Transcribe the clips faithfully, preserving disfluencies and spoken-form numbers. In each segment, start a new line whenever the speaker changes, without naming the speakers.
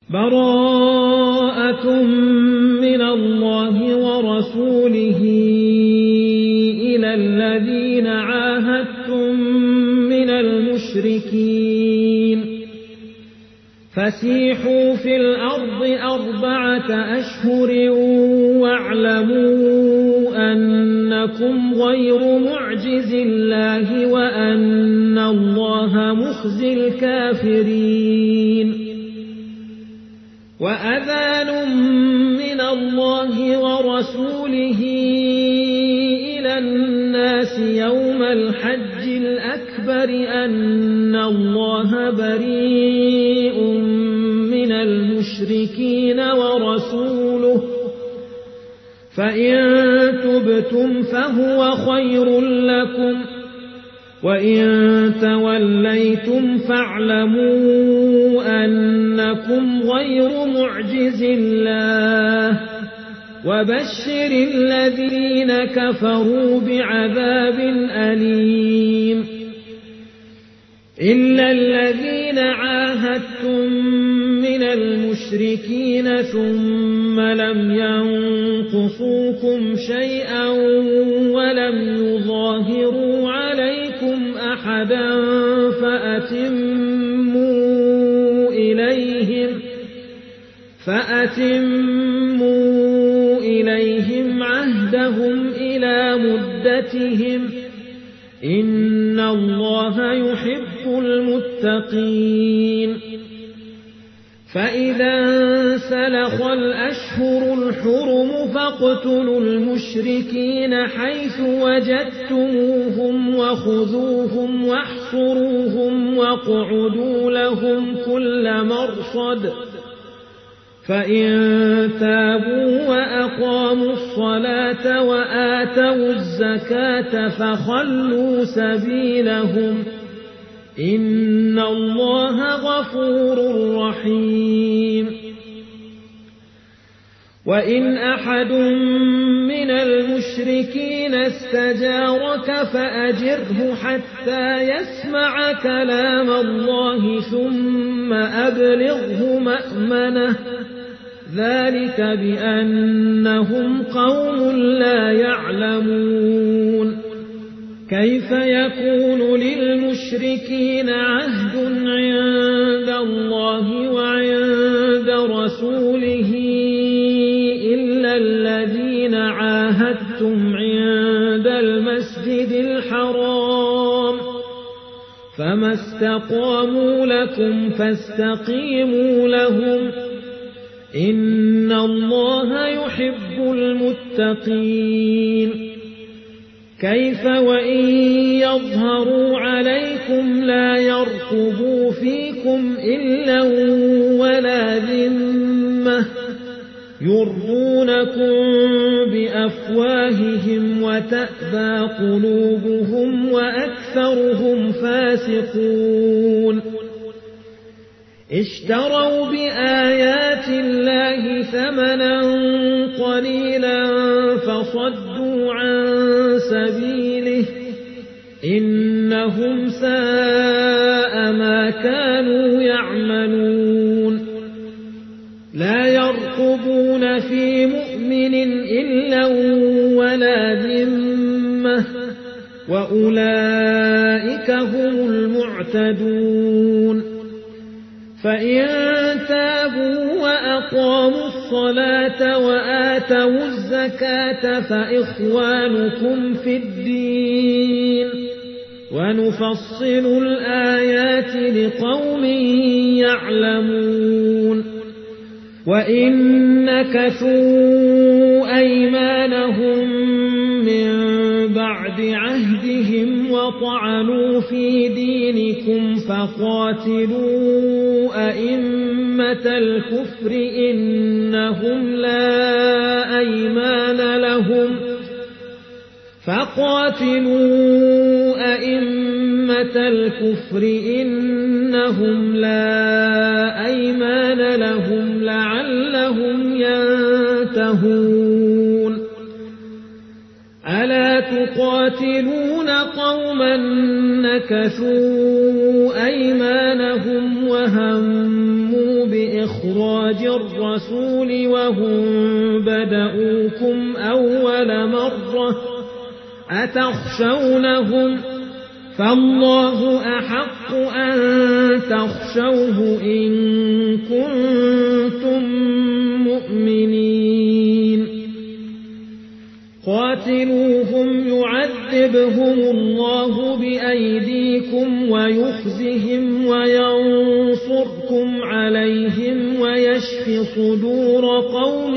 براءة من الله ورسوله إلى الذين عاهدتم من المشركين فسيحوا في الأرض أربعة أشهر واعلموا أنكم غير معجز الله وأن الله مخزي الكافرين وأذان من الله ورسوله إلى الناس يوم الحج الأكبر أن الله بريء من المشركين ورسوله فإن تبتم فهو خير لكم وإن توليتم فاعلموا أنكم غير معجز الله وبشر الذين كفروا بعذاب أليم إلا الذين عاهدتم من المشركين ثم لم ينقصوكم شيئا ولم يظاهروا عليكم أحدا فأتموا إليهم فأتموا إليهم عهدهم إلى مدتهم إن الله يحب المتقين فإذا انسلخ الأشهر الحرم فاقتلوا المشركين حيث وجدتموهم وخذوهم واحصروهم واقعدوا لهم كل مرصد فإن تابوا وأقاموا الصلاة وآتوا الزكاة فخلوا سبيلهم إن الله غفور رحيم وإن أحد من المشركين استجارك فأجره حتى يسمع كلام الله ثم أبلغه مأمنه ذلك بأنهم قوم لا يعلمون كيف يكون للمشركين عهد عند الله وعند رسوله إلا الذين عاهدتم عند المسجد الحرام فما استقاموا لكم فاستقيموا لهم إن الله يحب المتقين كيف وإن يظهروا عليكم لا يرقبوا فيكم إلا ولا ذمة يرضونكم بأفواههم وتأبى قلوبهم وأكثرهم فاسقون اشتروا بآيات الله ثمنا قليلا فصدوا عن سبيله إنهم ساء ما كانوا يعملون لا يرقبون في مؤمن إلا ولا ذمة وأولئك هم المعتدون فإن تابوا وأقاموا الصلاة وآتوا الزكاة فإخوانكم في الدين ونفصل الآيات لقوم يعلمون وإن نكثوا أيمانهم من بعد عهدهم وطعنوا في دينكم فقاتلوا أئمة الكفر إنهم لا أيمان لهم فقاتلوا أئمة الكفر إنهم لا أيمان لهم لعلهم ينتهون ألا تقاتلون قوما نكثوا أيمانهم وهموا بإخراج إخراج الرسول وهم بدؤوكم أول مرة أتخشونهم فالله أحق أن تخشوه إن كنتم مؤمنين قاتلوهم يعذبهم الله بأيديكم ويخزهم وينصركم عليهم ويشف صدور قوم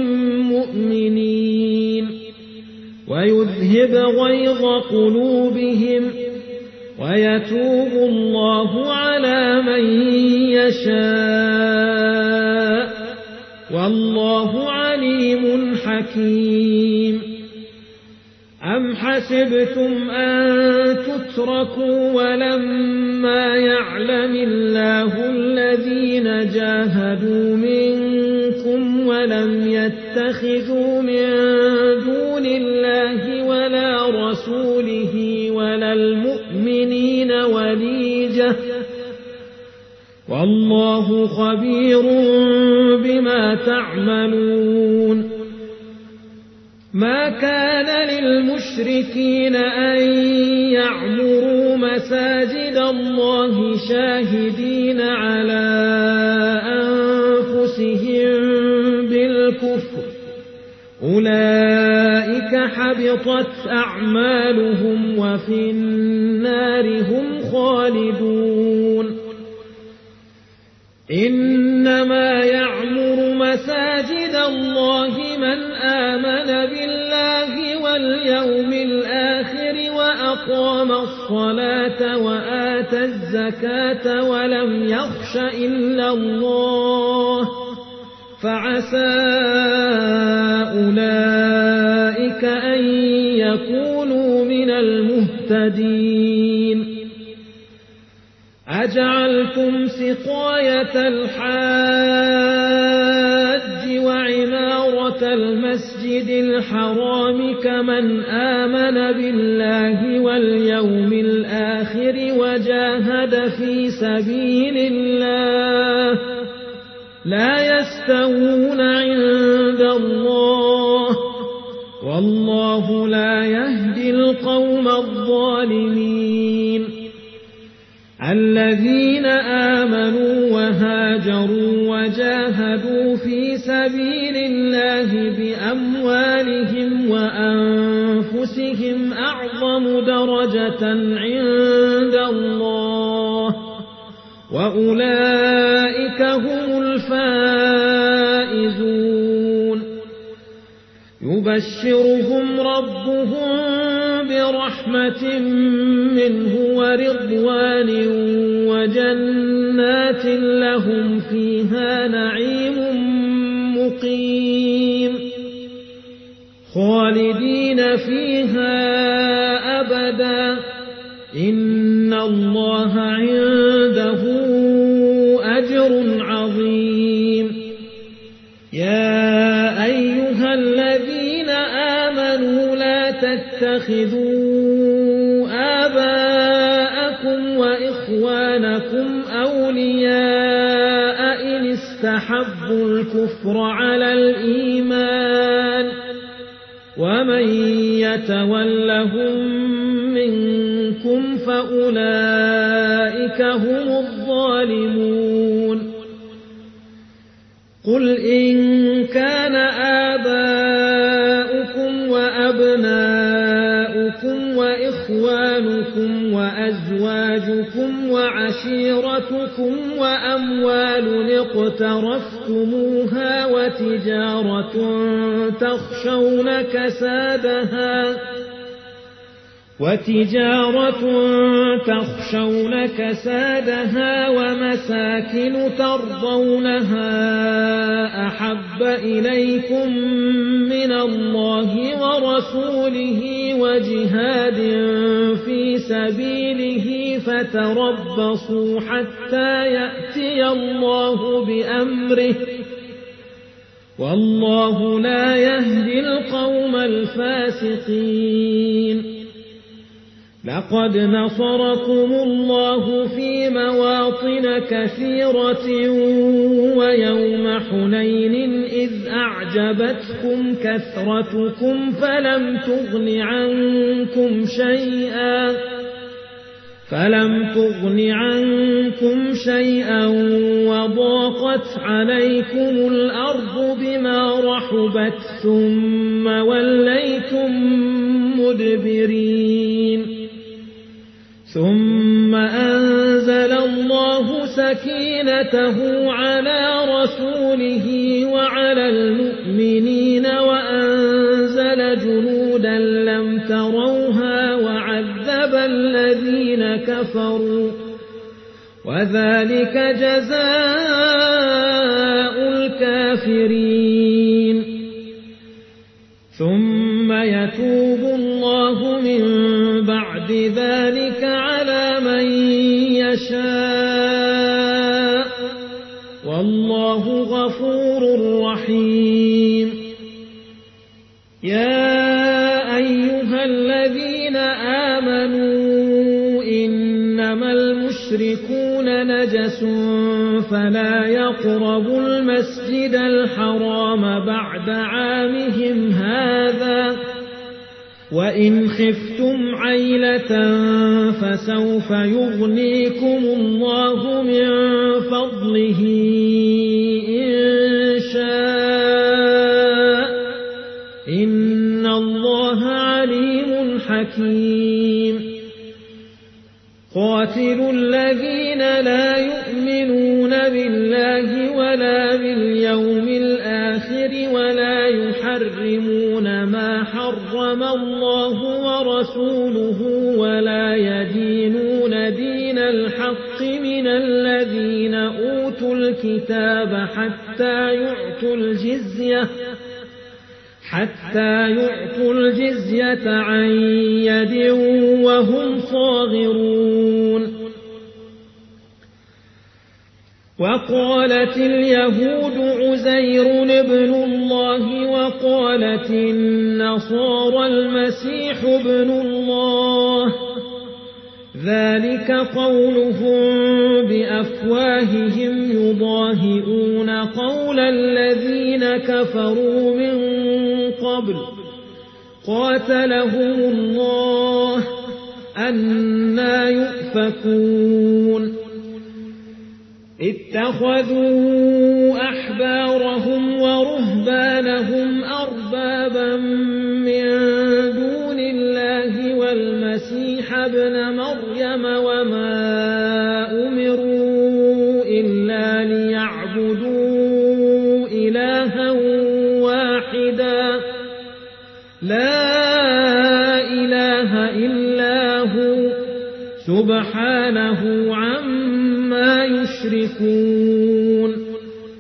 مؤمنين ويذهب غيظ قلوبهم ويتوب الله على من يشاء والله عليم حكيم أم حسبتم أن تتركوا ولما يعلم الله الذين جاهدوا منكم ولم يتخذوا من دون الله ولا رسوله ولا المؤمنين وليجة والله خبير بما تعملون ما كان للمشركين أن يعمروا مساجد الله شاهدين على أنفسهم بالكفر أولئك حبطت أعمالهم وفي النار هم خالدون إنما يعمر مساجد الله من آمن بالله واليوم الآخر وأقام الصلاة وآتى الزكاة ولم يخش إلا الله فعسى أولئك أن يكونوا من المهتدين أجعلتم سقاية الحاج وعمارة المسجد الحرام كمن آمن بالله واليوم الآخر وجاهد في سبيل الله لا يستوون عند الله والله لا يهدي القوم الظالمين الذين آمنوا وهاجروا وجاهدوا في سبيل الله بأموالهم وأنفسهم أعظم درجة عند الله وأولئك هم الفائزون يبشرهم ربهم برحمة منه ورضوان وجنات لهم فيها نعيم مقيم خالدين فيها أبدا إن الله عنده أجر عظيم يا أيها الذين آمنوا لا تتخذوا آباءكم وإخوانكم أولياء إن استحبوا الكفر على الإيمان ومن يتولهم منكم فأولئك هم الظالمون قل إن كان آباؤكم وأبناؤكم وإخوانكم وأزواجكم وعشيرتكم وأموال اقترفتموها وتجارة تخشون كسادها وتجارة تخشون كسادها ومساكن ترضونها أحب إليكم من الله ورسوله وجهاد في سبيله فتربصوا حتى يأتي الله بأمره والله لا يهدي القوم الفاسقين لقد نصركم الله في مواطن كثيرة ويوم حنين إذ أعجبتكم كثرتكم فلم تغن عنكم شيئا فلم تغن عنكم شيئا وضاقت عليكم الأرض بما رحبت ثم وليتم مدبرين ثم أنزل الله سكينته على رسوله وعلى المؤمنين وأنزل جنودا لم تروها وعذب الذين كفروا وذلك جزاء الكافرين ثم يتوب الله من بعد ذلك على من يشاء والله غفور رحيم يا أيها الذين آمنوا إنما المشركون نجس فلا يقربوا المسجد الحرام بعد عامهم هذا وإن خفتم عيلة فسوف يغنيكم الله من فضله إن شاء إن الله عليم حكيم قاتلوا الذين لا يؤمنون بالله ولا باليوم الآخر ولا يحرمون ما حرم الله ورسوله ولا يدينون دين الحق من الذين أوتوا الكتاب حتى يعطوا الجزية حتى يعطوا الجزية عن يد وهم صاغرون وقالت اليهود عزير ابن الله وقالت النصارى المسيح ابن الله ذلك قولهم بأفواههم يضاهئون قول الذين كفروا من قبل قاتلهم الله أنى يؤفكون اتخذوا أحبارهم ورهبانهم أربابا من دون الله والمسيح ابن مريم وما أمروا إلا ليعبدوا إلها واحدا لا إله إلا هو سبحانه عما يشركون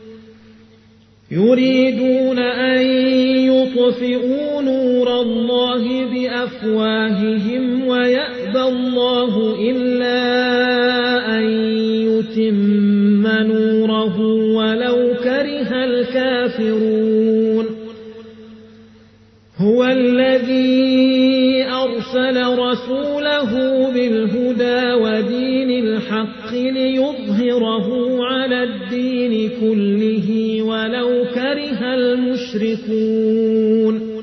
يريدون أن يطفئوا نور الله بأفواههم ويأبى الله إلا أن يتم نوره ولو كره الكافرون هو الذي أرسل رسوله بالهدى ودين الحق ليظهره على الدين كله ولو كره المشركون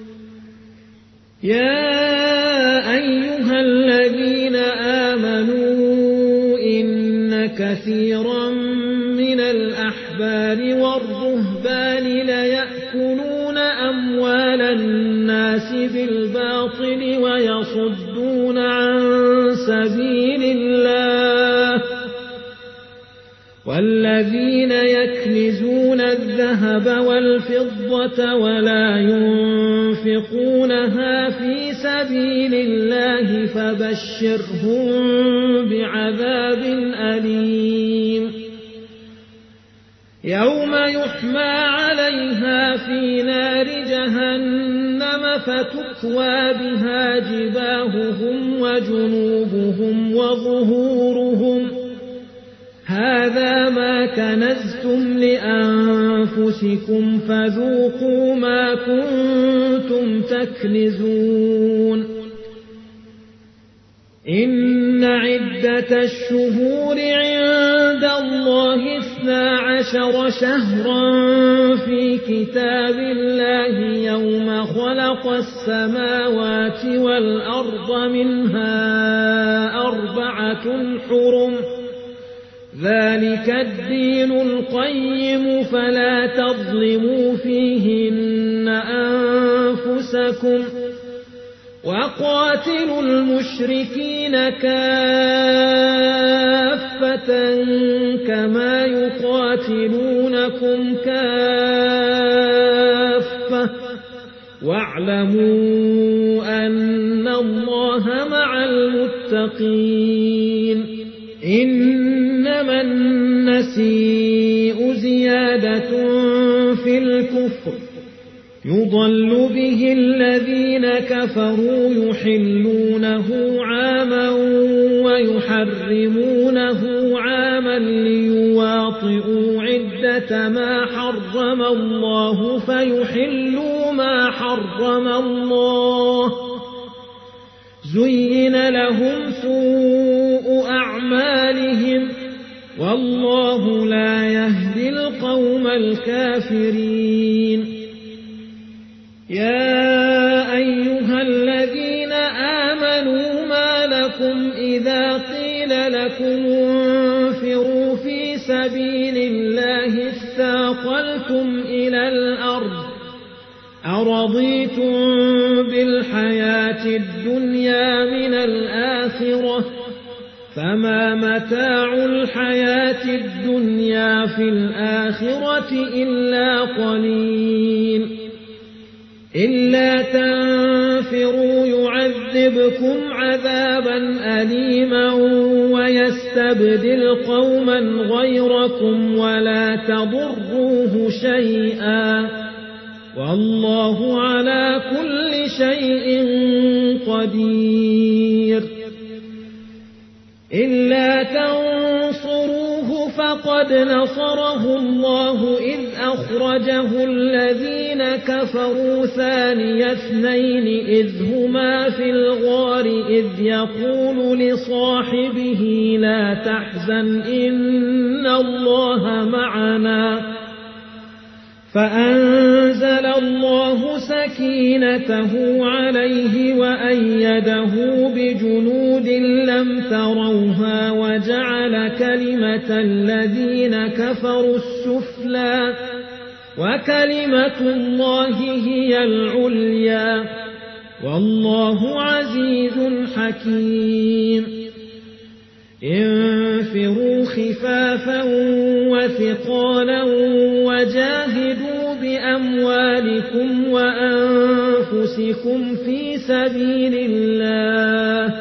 يا أيها الذين آمنوا إن كثيرا من الأحبار والرهبان ليأكلون أموال الناس بالباطل ويصدون عن سبيل الله والذين يكنزون الذهب والفضة ولا ينفقونها في سبيل الله فبشرهم بعذاب أليم يوم يحمى عليها في نار جهنم فتكوى بها جباههم وجنوبهم وظهورهم هذا ما كنزتم لأنفسكم فذوقوا ما كنتم تكنزون إن عدة الشهور عند الله اثنا عشر شهرا في كتاب الله يوم خلق السماوات والأرض منها أربعة حرم ذلك الدين القيم فلا تظلموا فيهن أنفسكم وقاتلوا المشركين كافة كما يقاتلونكم كافة واعلموا أن الله مع المتقين إنما النسيء زيادة في الكفر يضل به الذين كفروا يحلونه عاما ويحرمونه عاما ليواطئوا عدة ما حرم الله فيحلوا ما حرم الله زين لهم سوء أعمالهم والله لا يهدي القوم الكافرين يا أيها الذين آمنوا ما لكم إذا قيل لكم انفروا في سبيل الله اثاقلتم إلى الأرض أرضيتم بالحياة الدنيا من الآخرة فما متاع الحياة الدنيا في الآخرة إلا قليل إلا تنفروا يعذبكم عذابا أليما ويستبدل قوما غيركم ولا تضروه شيئا والله على كل شيء قدير إلا تنصروه فقد نصره الله إذ أخرجه الذين كفروا ثاني اثنين إذ هما في الغار إذ يقول لصاحبه لا تحزن إن الله معنا فأنزل الله سكينته عليه وأيده بجنود لم تروها وجعل كلمة الذين كفروا السفلى وكلمة الله هي العليا والله عزيز حكيم انفروا خفافا وثقالا وجاهدوا بأموالكم وأنفسكم في سبيل الله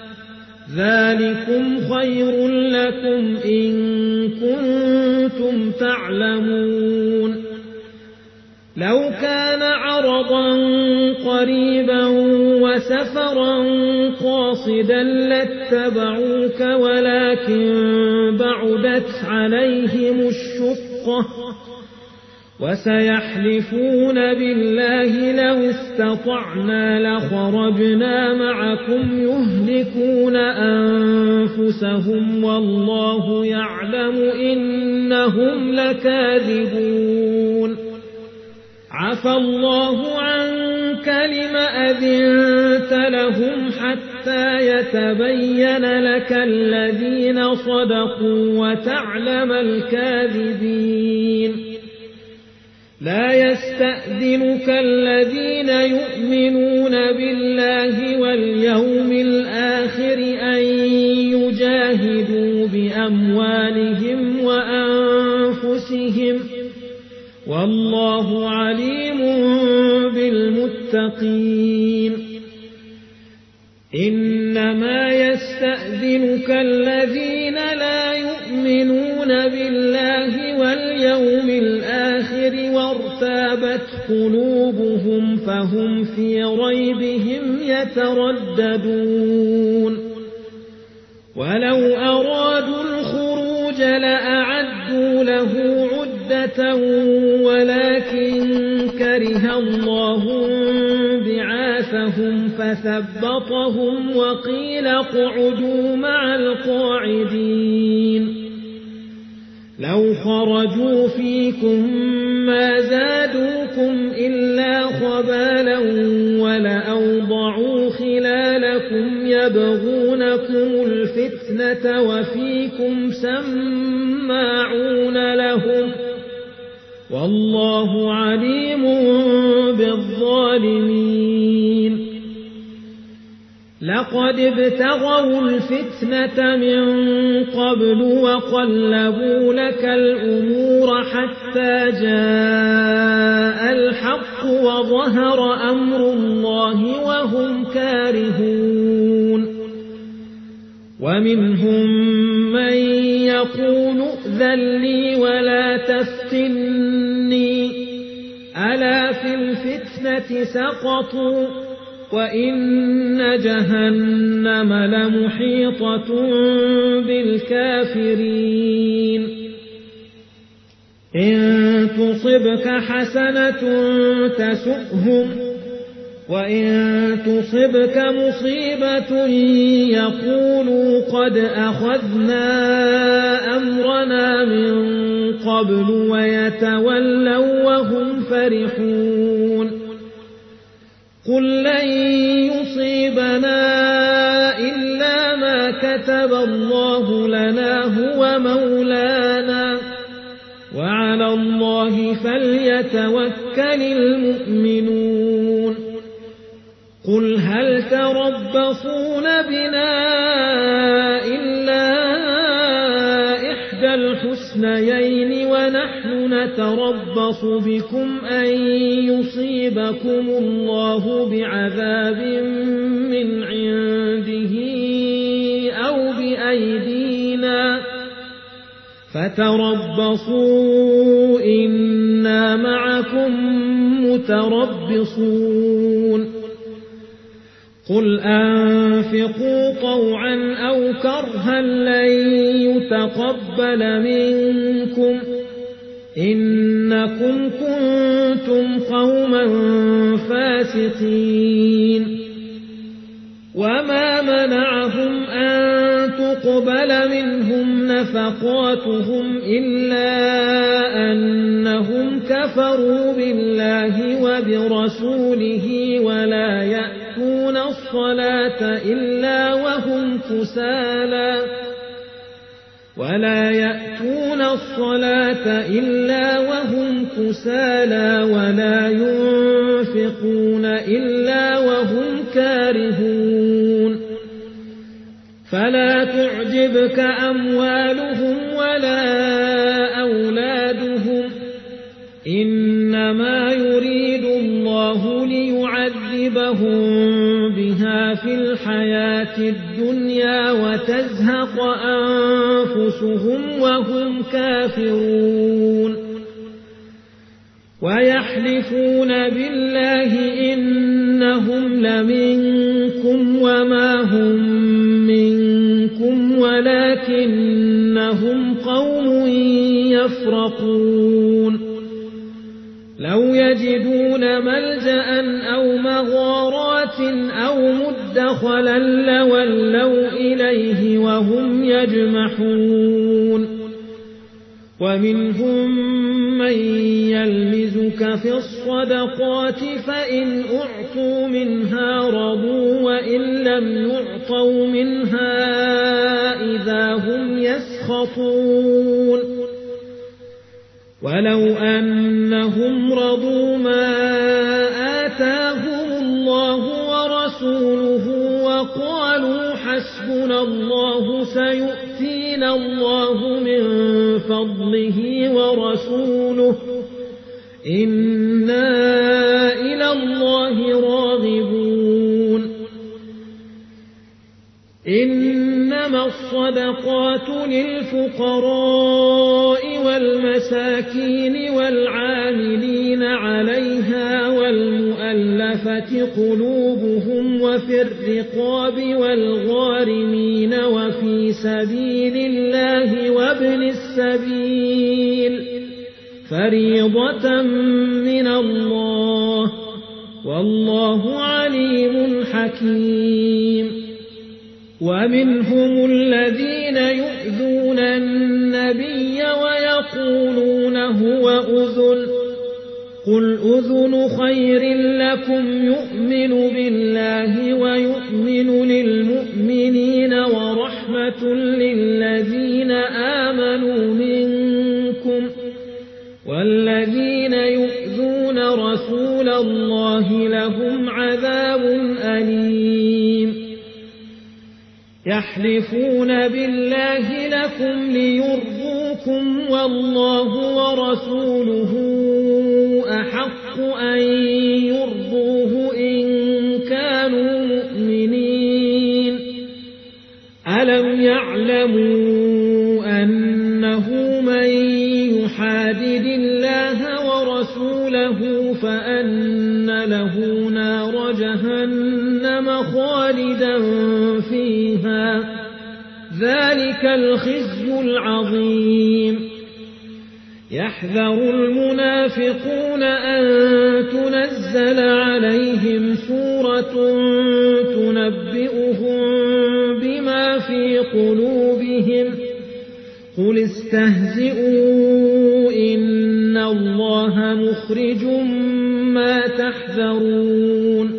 ذلكم خير لكم إن كنتم تعلمون لو كان عرضا قريبا وسفرا قاصدا لاتبعوك ولكن بعدت عليهم الشقة وسيحلفون بالله لو استطعنا لخرجنا معكم يهلكون أنفسهم والله يعلم إنهم لكاذبون عفى الله عنك لم أذنت لهم حتى يتبين لك الذين صدقوا وتعلم الكاذبين لا يستأذنك الذين يؤمنون بالله واليوم الآخر أن يجاهدوا بأموالهم وأنفسهم والله عليم بالمتقين إنما يستأذنك الذين لا يؤمنون بالله واليوم الآخر وارتابت قلوبهم فهم في ريبهم يترددون ولو أرادوا الخروج لأعدوا له عدة عدة ولكن كره الله بعاثهم فثبطهم وقيل اقعدوا مع القاعدين لو خرجوا فيكم ما زادوكم إلا خبالا ولأوضعوا خلالكم يبغونكم الفتنة وفيكم سماعون لهم والله عليم بالظالمين لقد ابتغوا الفتنة من قبل وقلبوا لك الأمور حتى جاء الحق وظهر أمر الله وهم كارهون ومنهم من يقول ائذن لي ولا تفتني ألا في الفتنة سقطوا وإن جهنم لمحيطة بالكافرين إن تصبك حسنة تسؤهم وإن تصبك مصيبة يقولوا قد أخذنا أمرنا من قبل ويتولوا وهم فرحون قل لن يصيبنا إلا ما كتب الله لنا هو مولانا وعلى الله فليتوكل المؤمنون قل هل تربصون بنا إلا إحدى الحسنيين ونحن نتربص بكم أن يصيبكم الله بعذاب من عنده أو بأيدينا فتربصوا إنا معكم متربصون قل أنفقوا طوعا أو كرها لن يتقبل منكم إنكم كنتم قوما فاسقين وما منعهم أن تقبل منهم نفقاتهم إلا أنهم كفروا بالله وبرسوله ولا يأتون الصلاة إلا وهم كسالى ولا يأتون الصلاة إلا وهم كسالى ولا ينفقون إلا وهم كارهون فلا تعجبك أموالهم ولا أولادهم إنما يريد الله ليعذبهم بها في الحياة الدنيا وتزهق أنفسهم وهم كافرون ويحلفون بالله إنهم لمنكم وما هم منكم ولكنهم قوم يفرقون لو يجدون ملجأ أو مغارات أو مدخلا لولوا إليه وهم يجمحون ومنهم من يلمزك في الصدقات فإن أعطوا منها رضوا وإن لم يعطوا منها إذا هم يسخطون ولو أنهم رضوا ما آتاهم الله ورسوله وقالوا حسبنا الله سيؤتينا الله من فضله ورسوله إنا إلى الله راغبون إنما الصدقات للفقراء والمساكين والعاملين عليها والمؤلفة قلوبهم وفي الرقاب والغارمين وفي سبيل الله وابن السبيل فريضة من الله والله عليم حكيم ومنهم الذين يؤذون النبي ويقولون هو أذن قل أذن خير لكم يؤمن بالله ويؤمن للمؤمنين ورحمة للذين آمنوا منكم والذين يؤذون رسول الله لهم عذاب أليم يحلفون بالله لكم ليرضوكم والله ورسوله أحق أن يرضوه إن كانوا مؤمنين ألم يعلموا أنه من يحادد الله ورسوله فأن له نار جهنم خالدا فيها ذلك الخزي العظيم يحذر المنافقون أن تنزل عليهم سورة تنبئهم بما في قلوبهم قل استهزئوا إن الله مخرج ما تحذرون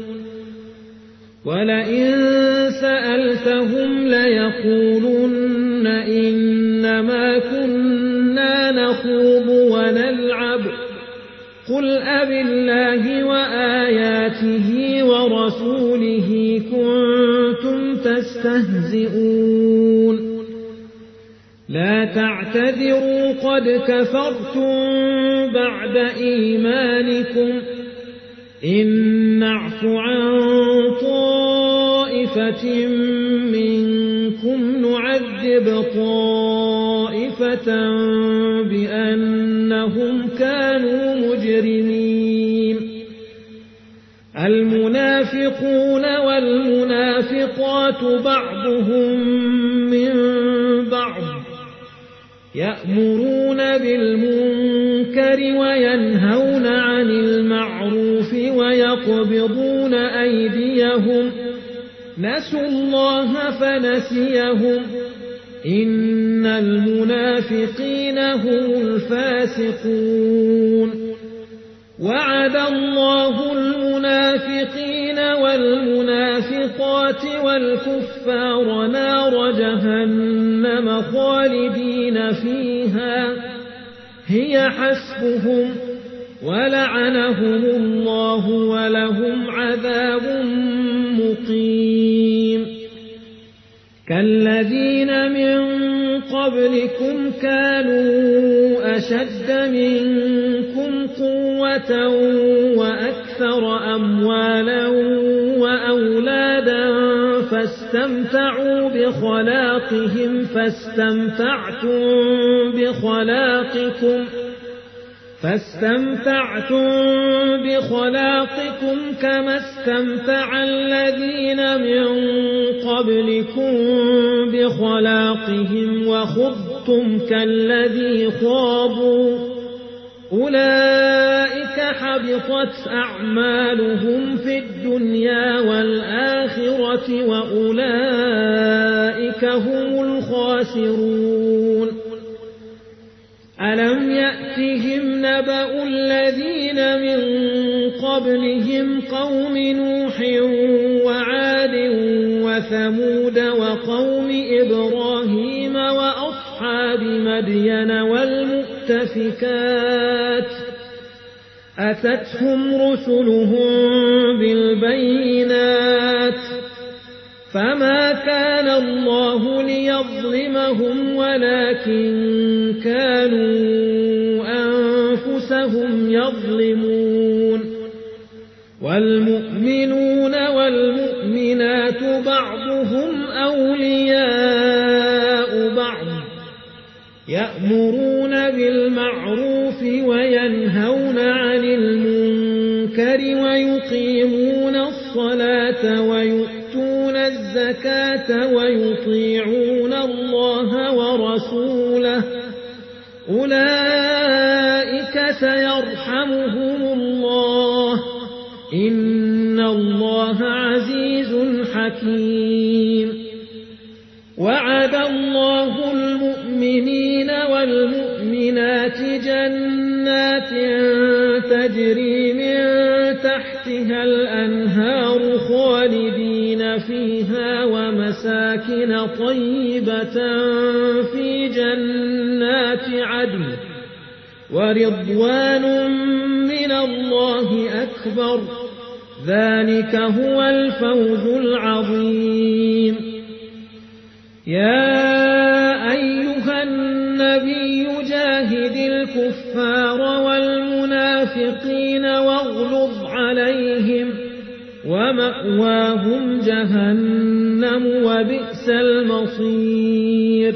ولئن سألتهم ليقولن إنما كنا نخوض ونلعب قل أب الله وآياته ورسوله كنتم تستهزئون لا تعتذروا قد كفرتم بعد إيمانكم إن نعف عن طائفة منكم نعذب طائفة بأنهم كانوا مجرمين المنافقون والمنافقات بعضهم من بعض يأمرون بالمنكر وينهون عن المعروف ويقبضون أيديهم نسوا الله فنسيهم إن المنافقين هم الفاسقون وعد الله المنافقين والمنافقات والكفار نار جهنم خالدين فيها هي حسبهم ولعنهم الله ولهم عذاب مقيم كالذين من قبلكم كانوا أشد منكم قوة وأكثر أموالا وأولادا فاستمتعوا بخلاقهم فاستمتعتم بخلاقكم فاستمتعتم بخلاقكم كما استمتع الذين من قبلكم بخلاقهم وخضتم كالذي خاضوا أولئك حبطت أعمالهم في الدنيا والآخرة وأولئك هم الخاسرون ألم يأتهم نبأ الذين من قبلهم قوم نوح وعاد وثمود وقوم إبراهيم وأصحاب مدين والمؤتفكات أتتهم رسلهم بالبينات فما كان الله ليظلمهم ولكن كانوا أنفسهم يظلمون والمؤمنون والمؤمنات بعضهم أولياء بعض يأمرون بالمعروف وينهون عن المنكر ويقيمون الصلاة ويؤتون الزكاة ويطيعون الله ورسوله أولئك يرحمهم الله إن الله عزيز حكيم وعد الله المؤمنين والمؤمنات جنات تجري من تحتها الأنهار خالدين فيها ومساكن طيبة في جنات عدن ورضوان من الله أكبر ذلك هو الفوز العظيم يا أيها النبي جاهد الكفار والمنافقين واغلظ عليهم ومأواهم جهنم وبئس المصير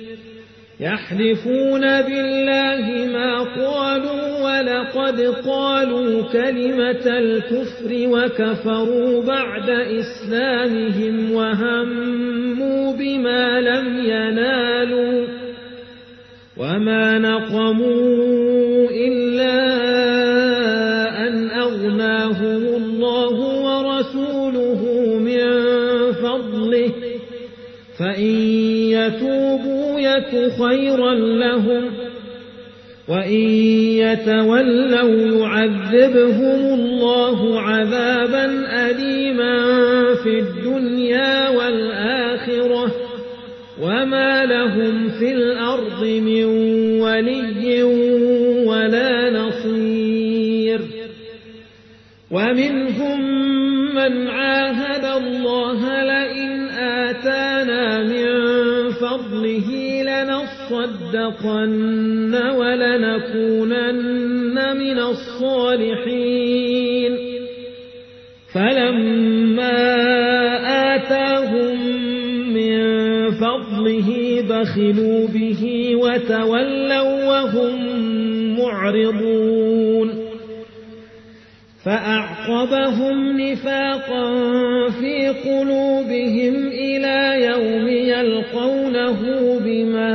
يحلفون بالله ما قالوا ولقد قالوا كلمة الكفر وكفروا بعد إسلامهم وهموا بما لم ينالوا وما نقموا إلا أن أغناهم الله ورسوله من فضله فإن يتوبوا يك خيرا لهم وإن يتولوا يعذبهم الله عذابا أليما في الدنيا والآخرة وما لهم في الأرض من ولي ولا نصير ومنهم من عاهد الله لئن آتانا من فضله لنصدقن ولنكونن من الصالحين فلما آتاهم من فضله بخلوا به وتولوا وهم معرضون فأعقبهم نفاقا في قلوبهم إلى يوم يلقونه بما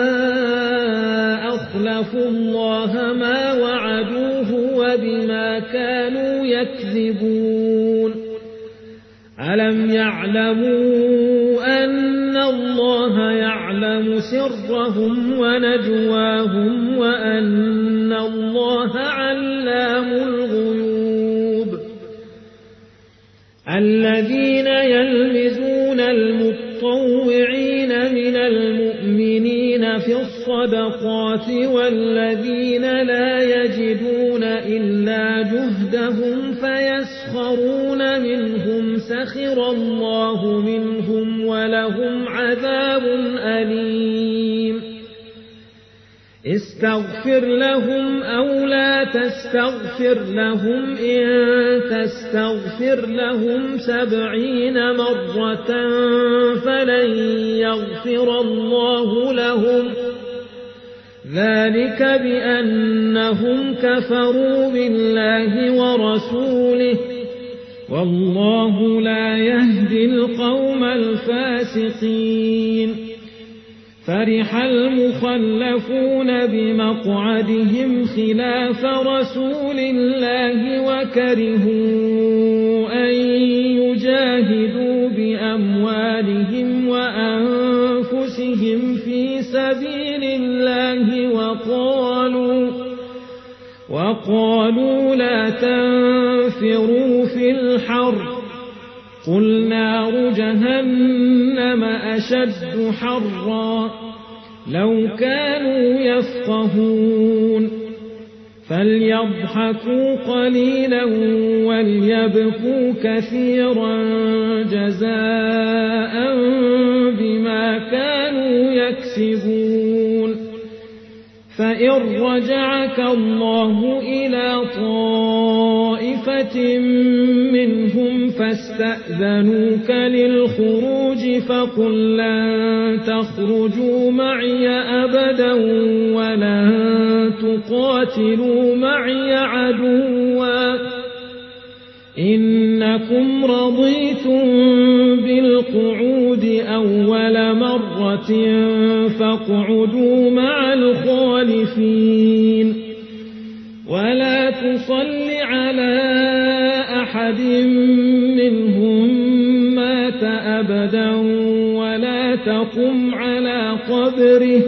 أخلفوا الله ما وعدوه وبما كانوا يكذبون ألم يعلموا أن الله يعلم سرهم ونجواهم وأن الله علام الغيوب الذين يلمزون المطوعين من المؤمنين في الصدقات والذين لا يجدون إلا جهدهم فيسخرون منهم سخر الله منهم ولهم عذاب أليم استغفر لهم أو لا تستغفر لهم إن تستغفر لهم سبعين مرة فلن يغفر الله لهم ذلك بأنهم كفروا بالله ورسوله والله لا يهدي القوم الفاسقين فرح المخلفون بمقعدهم خلاف رسول الله وكرهوا أن يجاهدوا بأموالهم وأنفسهم في سبيل الله وقالوا وقالوا لا تنفروا في الحر قل نار جهنم أشد حرا لو كانوا يفقهون فليضحكوا قليلا وليبكوا كثيرا جزاء بما كانوا يكسبون فإن رجعك الله إلى طائفة منهم فاستأذنوك للخروج فقل لن تخرجوا معي أبدا ولن تقاتلوا معي عدوا إنكم رضيتم بالقعود أول مرة فاقعدوا مع الخالفين ولا تصل على أحد منهم مات أبدا ولا تقم على قبره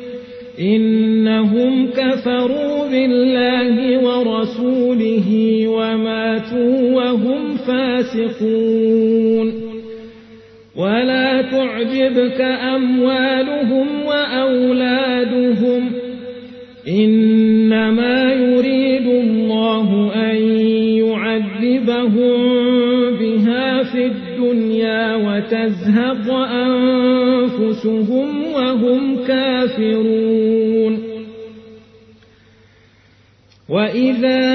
إنهم كفروا بالله ورسوله وماتوا وهم فاسقون ولا تعجبك أموالهم وأولادهم إنما يريد الله أن يعذبهم بها في الدنيا وتزهق أنفسهم وهم كافرون وإذا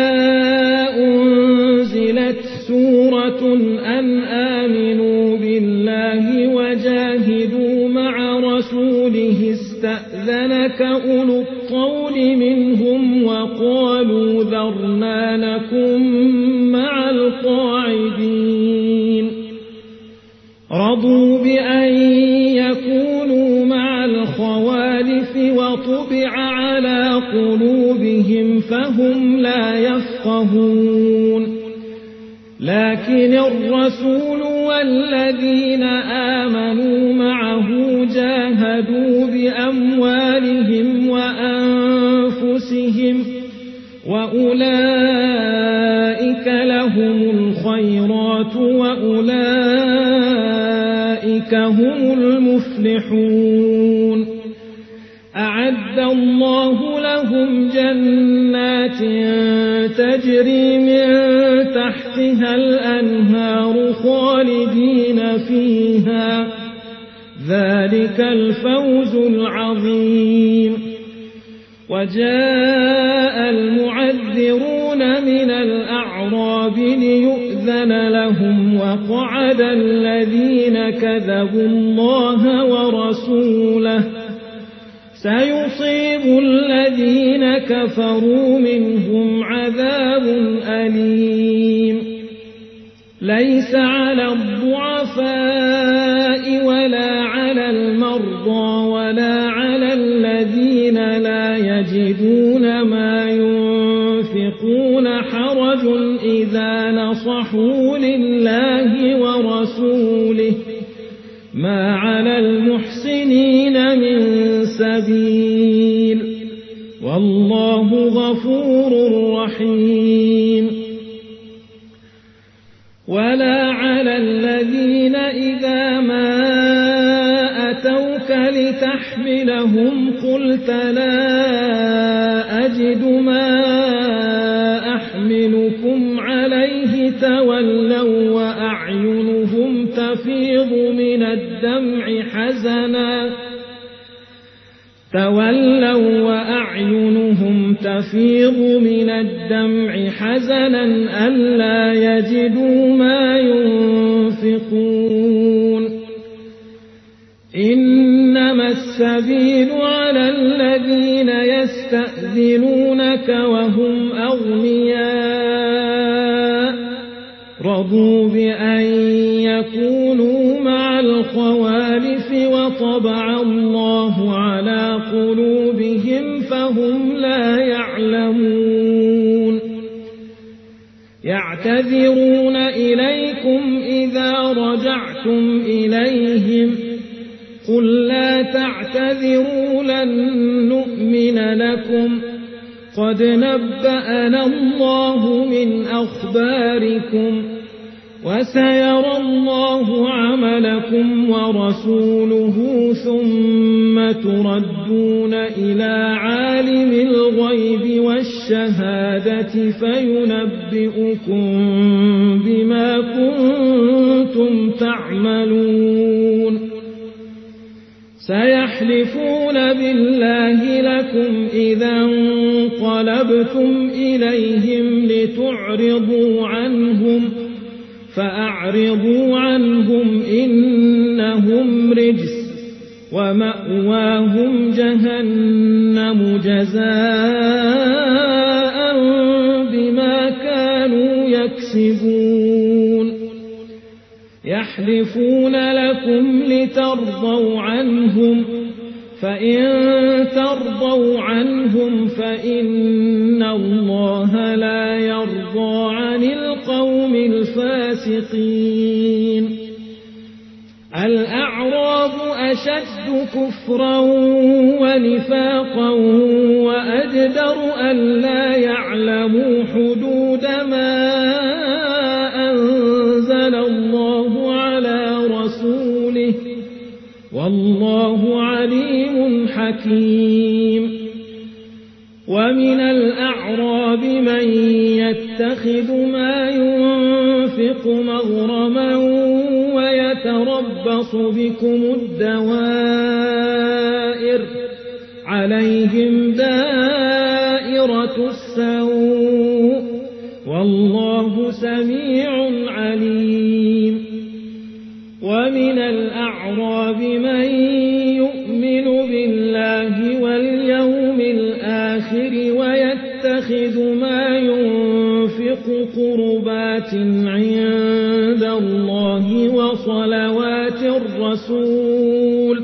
أنزلت سورة أن آمنوا بالله وجاهدوا مع رسوله استأذنك أولو الطول منهم وقالوا ذرنا نكن مع القاعدين رضوا بأن يكونوا مع الخوالف وطبع على قلوبهم فهم لا يفقهون لكن الرسول والذين آمنوا معه جاهدوا بأموالهم وأنفسهم وأولئك لهم الخيرات وأولئك هم المفلحون أعد الله لهم جنات تجري من تحتها الأنهار خالدين فيها ذلك الفوز العظيم وجاء المعذرون من الأعراب ليؤذن لهم وقعد الذين كذبوا الله ورسوله سيصيب الذين كفروا منهم عذاب أليم ليس على الضعفاء ولا على المرضى ولا على الذين لا يجدون ما ينفقون حرج إذا نصحوا لله ورسوله ما على المحسنين من سبيل والله غفور رحيم ولا على الذين إذا ما أتوك لتحملهم قلت لا أجد ما أحملكم عليه تولوا وأعينهم تفيض من الدمع حزنا تولوا وأعينهم تفيض من الدمع حزنا ألا يجدوا ما ينفقون إنما السبيل على الذين يستأذنونك وهم أغنياء رضوا بأن يكونوا مع الخوالف وطبع الله على قلوبهم فهم لا يعلمون يعتذرون إليكم إذا رجعتم إليهم قل لا تعتذروا لن نؤمن لكم قد نبأنا الله من أخباركم وسيرى الله عملكم ورسوله ثم تردون إلى عالم الغيب والشهادة فينبئكم بما كنتم تعملون سيحلفون بالله لكم إذا انقلبتم إليهم لتعرضوا عنهم فأعرضوا عنهم إنهم رجس ومأواهم جهنم جزاء بما كانوا يكسبون يحلفون لكم لترضوا عنهم فإن ترضوا عنهم فإن الله لا يرضى عن القوم الفاسقين. الأعراب أشد كفرا ونفاقا وأجدر ألا يعلموا حدود ما أنزل الله على رسوله والله عليم حكيم. ومن الأعراب من يتخذ ما ينفق مغرما ويتربص بكم الدوائر عليهم دائرة السوء والله سميع عليم. ومن الأعراب من يؤمن بالله واليوم الآخر ويتخذ ما ينفق قربات عند الله وصلوات الرسول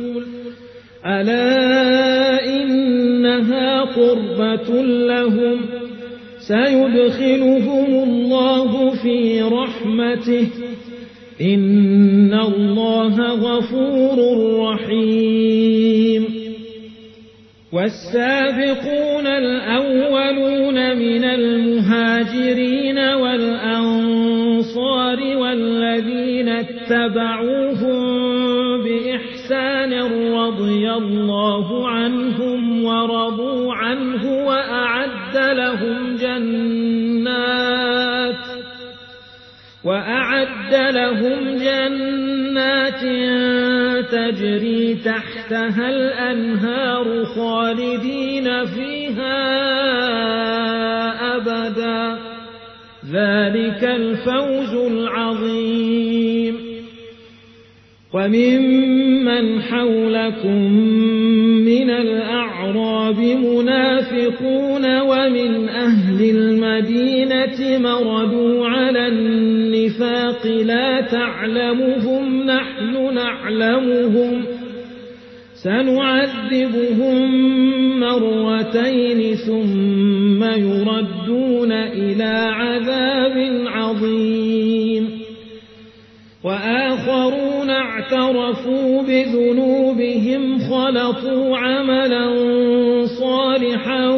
ألا إنها قربة لهم سيدخلهم الله في رحمته إن الله غفور رحيم. والسابقون الأولون من المهاجرين والأنصار والذين اتبعوهم بإحسان رضي الله عنهم ورضوا عنه وأعد لهم جنات وأعد لهم جنات تجري تحتها الأنهار خالدين فيها أبدا ذلك الفوز العظيم. وممن حولكم من الأعراب منافقون ومن أهل المدينة مردوا على النفاق لا تعلمهم نحن نعلمهم سنعذبهم مرتين ثم يردون إلى عذاب عظيم. وآخرون اعترفوا بذنوبهم خلطوا عملا صالحا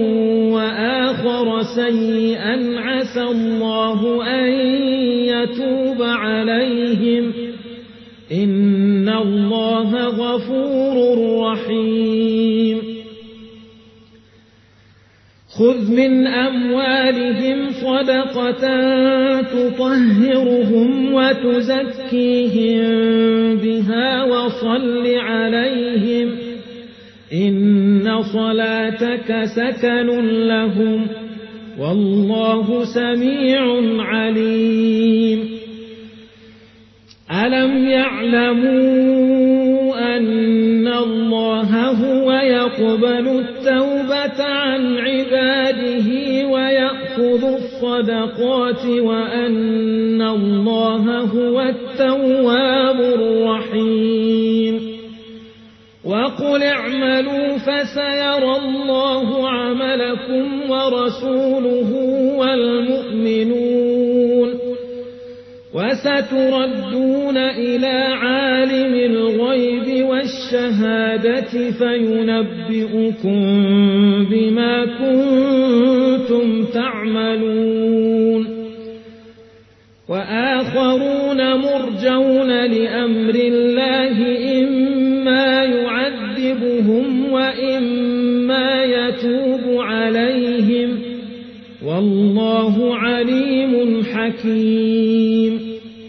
وآخر سيئا عسى الله أن يتوب عليهم إن الله غفور رحيم. خذ من أموالهم صدقة تطهرهم وتزكيهم بها وصل عليهم إن صلاتك سكن لهم والله سميع عليم. ألم يعلموا أن الله هو يقبل التوبة عن عباده ويأخذ الصدقات وأن الله هو التواب الرحيم. وقل اعملوا فسيرى الله عملكم ورسوله والمؤمنون وستردون إلى عالم الغيب والشهادة فينبئكم بما كنتم تعملون. وآخرون مرجون لأمر الله إما يعذبهم وإما يتوب عليهم والله عليم حكيم.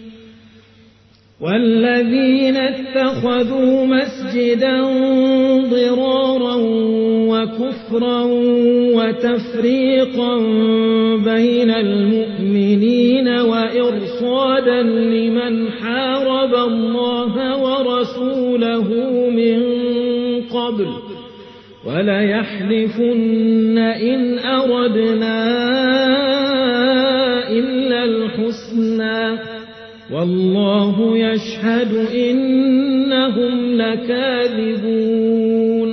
والذين اتخذوا مسجدا ضرارا وكفرا وتفريقا بين المؤمنين وإرصادا لمن حارب الله ورسوله من قبل وليحلفن إن أردنا إلا الحسنى والله يشهد إنهم لكاذبون.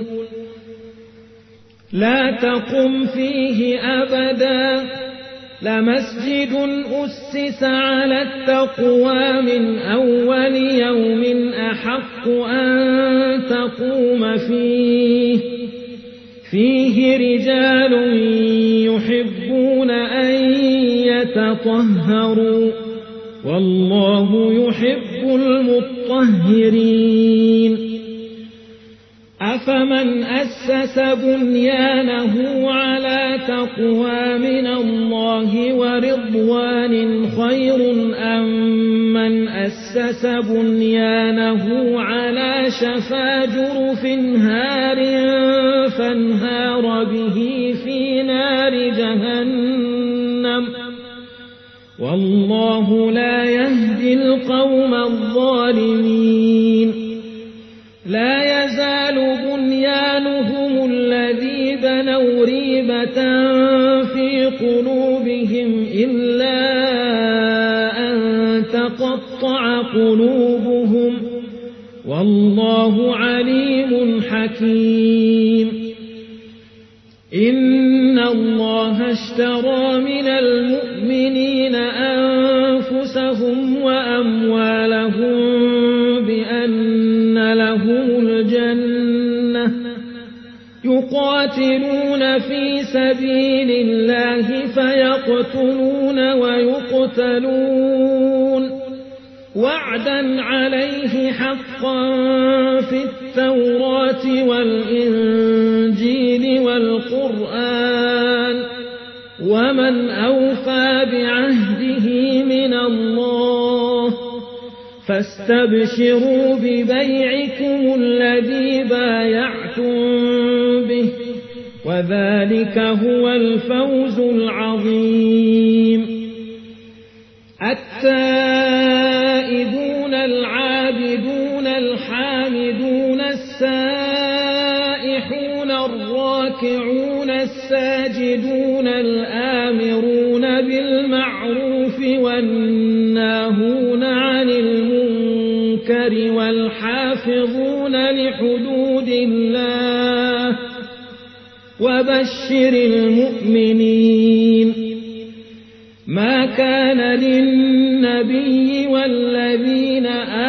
لا تقم فيه أبدا لمسجد أسس على التقوى من أول يوم أحق أن تقوم فيه فيه رجال يحبون أن يتطهروا والله يحب المطهرين أفمن أسس بنيانه على تقوى من الله ورضوان خير أم من أسس بنيانه على شفا جرف هار فانهار به في نار جهنم والله لا يهدي القوم الظالمين لا يزال بنيانهم الذي بنوا ريبة في قلوبهم إلا أن تقطع قلوبهم والله عليم حكيم إن الله اشترى من المؤمنين أنفسهم وأموالهم بأن لهم الجنة يقاتلون في سبيل الله فيقتلون ويقتلون وعدا عليه حقا في التوراة والإنجيل والقرآن ومن أوفى بعهده من الله فاستبشروا ببيعكم الذي بايعتم به وذلك هو الفوز العظيم التائبون العابدون الحامدون السائحون الراكعون الساجدون الآمرون بالمعروف والناهون عن المنكر والحافظون لحدود الله وبشر المؤمنين ما كان للنبي والذين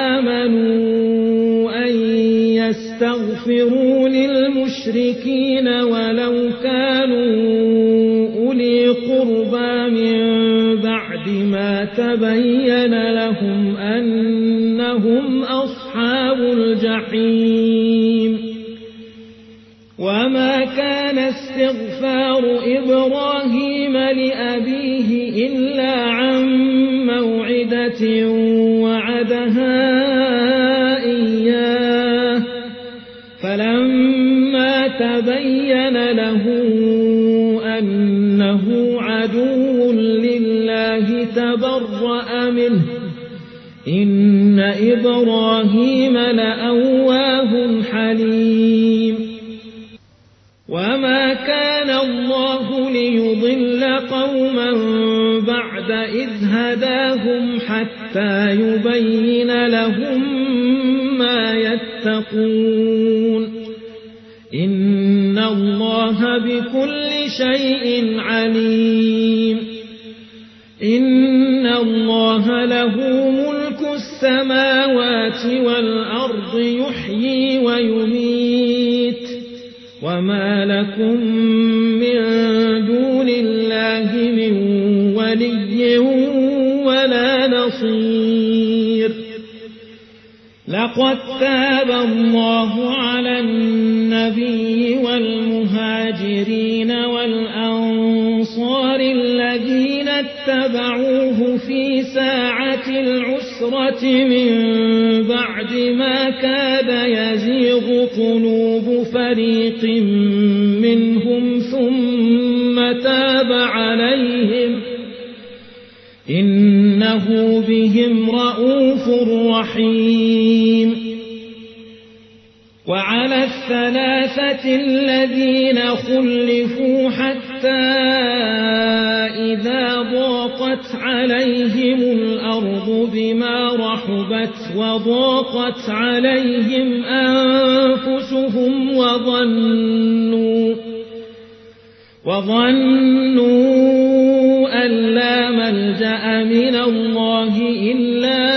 آمنوا أن يستغفروا للمشركين ولو كانوا أولي قربى من بعد ما تبين لهم أنهم أصحاب الجحيم وما كان استغفار إبراهيم لأبيه إلا عن موعدة وعدها إياه فلما تبين له أنه عدو لله تبرأ منه إن إبراهيم لأواه حليم وما كان الله ليضل قوما بعد إذ هداهم حتى يبين لهم ما يتقون إن الله بكل شيء عليم إن الله له ملك السماوات والأرض يحيي ويميت وما لكم من دون الله من ولي ولا نصير لقد تاب الله على النبي والمهاجرين والأنصار الذين اتبعوه في ساعة العسرة من بعد ما كاد يزيغ قلوب فريق منهم ثم تاب عليهم إنه بهم رءوف رحيم وعلى الثلاثة الذين خلفوا حتى إذا ضاقت عليهم الأرض بما رحبت وضاقت عليهم أنفسهم وظنوا وظنوا أن لا ملجأ من الله إلا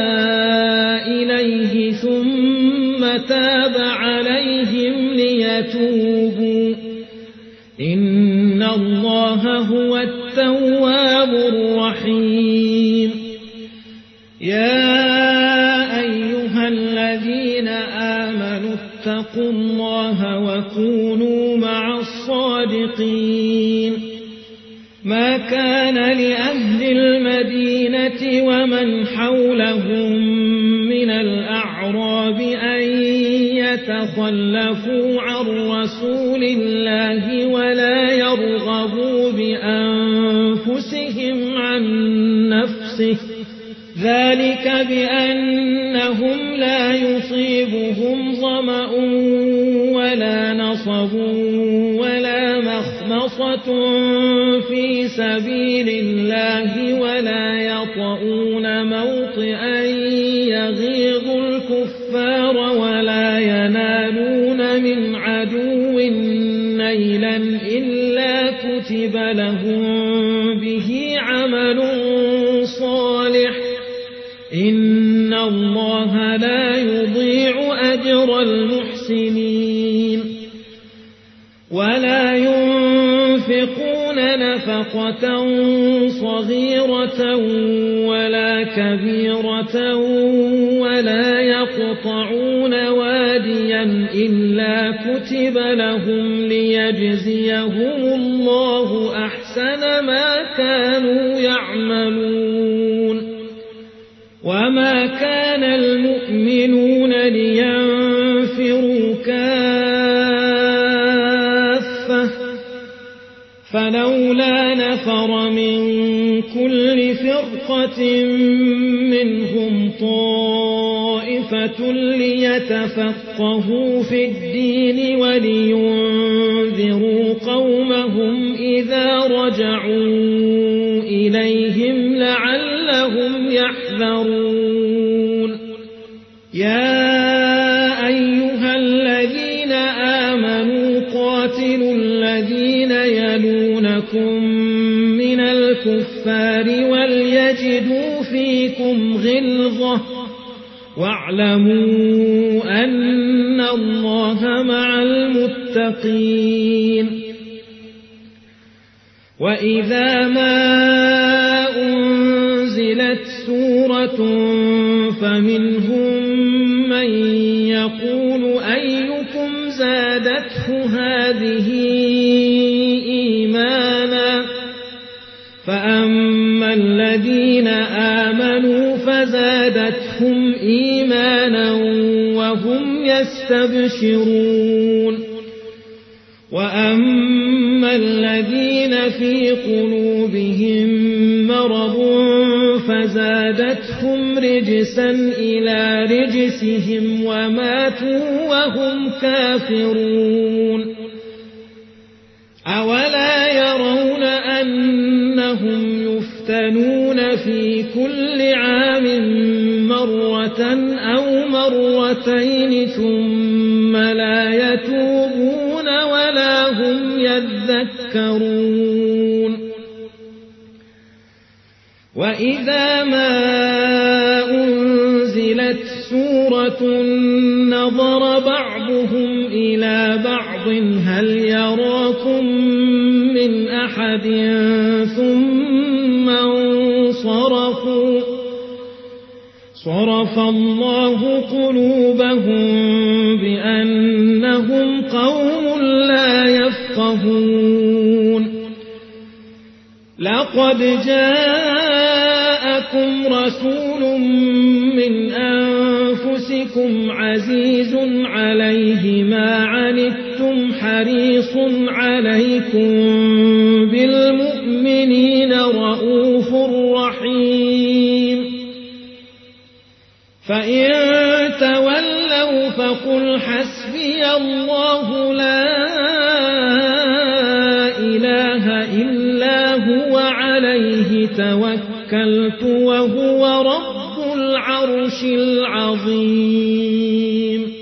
إليه ثم تاب عليهم ليتوبوا إن الله هو التواب الرحيم. يا أيها الذين آمنوا اتقوا الله وكونوا مع الصادقين. ما كان لأهل المدينة ومن حولهم من الأعراب أن يتخلفوا عن رسول الله ولا يرغبوا بأنفسهم عن نفسه ذلك بأنهم لا يصيبهم ظمأ ولا نصب ولا مخمصة في سبيل الله ولا يطؤون موطئا يغيظ الكفار ولا ينالون من عدو نيلا إلا كتب لهم به عمل صالح إن الله لا يضيع أجر المحسنين. ولا ينفقون نفقة صغيرة ولا كبيرة ولا يقطعون واديا إلا كتب لهم ليجزيهم الله أحسن ما كانوا يعملون. وما كان المؤمنون لينفروا كافة فلولا نفر من كل فرقة منهم طائفة ليتفقهوا في الدين ولينذروا قومهم إذا رجعوا إليهم لعلهم يحذرون. يا أيها الذين آمنوا قاتلوا الذين يلونكم من الكفار وليجدوا فيكم غلظة واعلموا أن الله مع المتقين. وإذا ما أنزلت سورة فمنهم من يقول أيكم زادته هذه إيمانا فأما الذين آمنوا فزادتهم إيمانا وهم يستبشرون. وأما الذين في قلوبهم مرض فزادتهم رجسا إلى رجسهم وماتوا وهم كافرون. أولا يرون أنهم يفتنون في كل عام مرة أو مرتين ثم لا يتوبون ولا هم يذكرون. وإذا ما أنزلت سورة نظر بعضهم إلى بعض هل يراكم من أحد ثم انصرفوا صرف الله قلوبهم بأنهم قوم لا يفقهون. لقد جاءكم رسول من أنفسكم عزيز عليه ما عنتم حريص عليكم بالمؤمنين رؤوف رحيم. فإن تولوا فقل حسبي الله لا إله إلا هو عليه توكلت وهو رب العرش العظيم.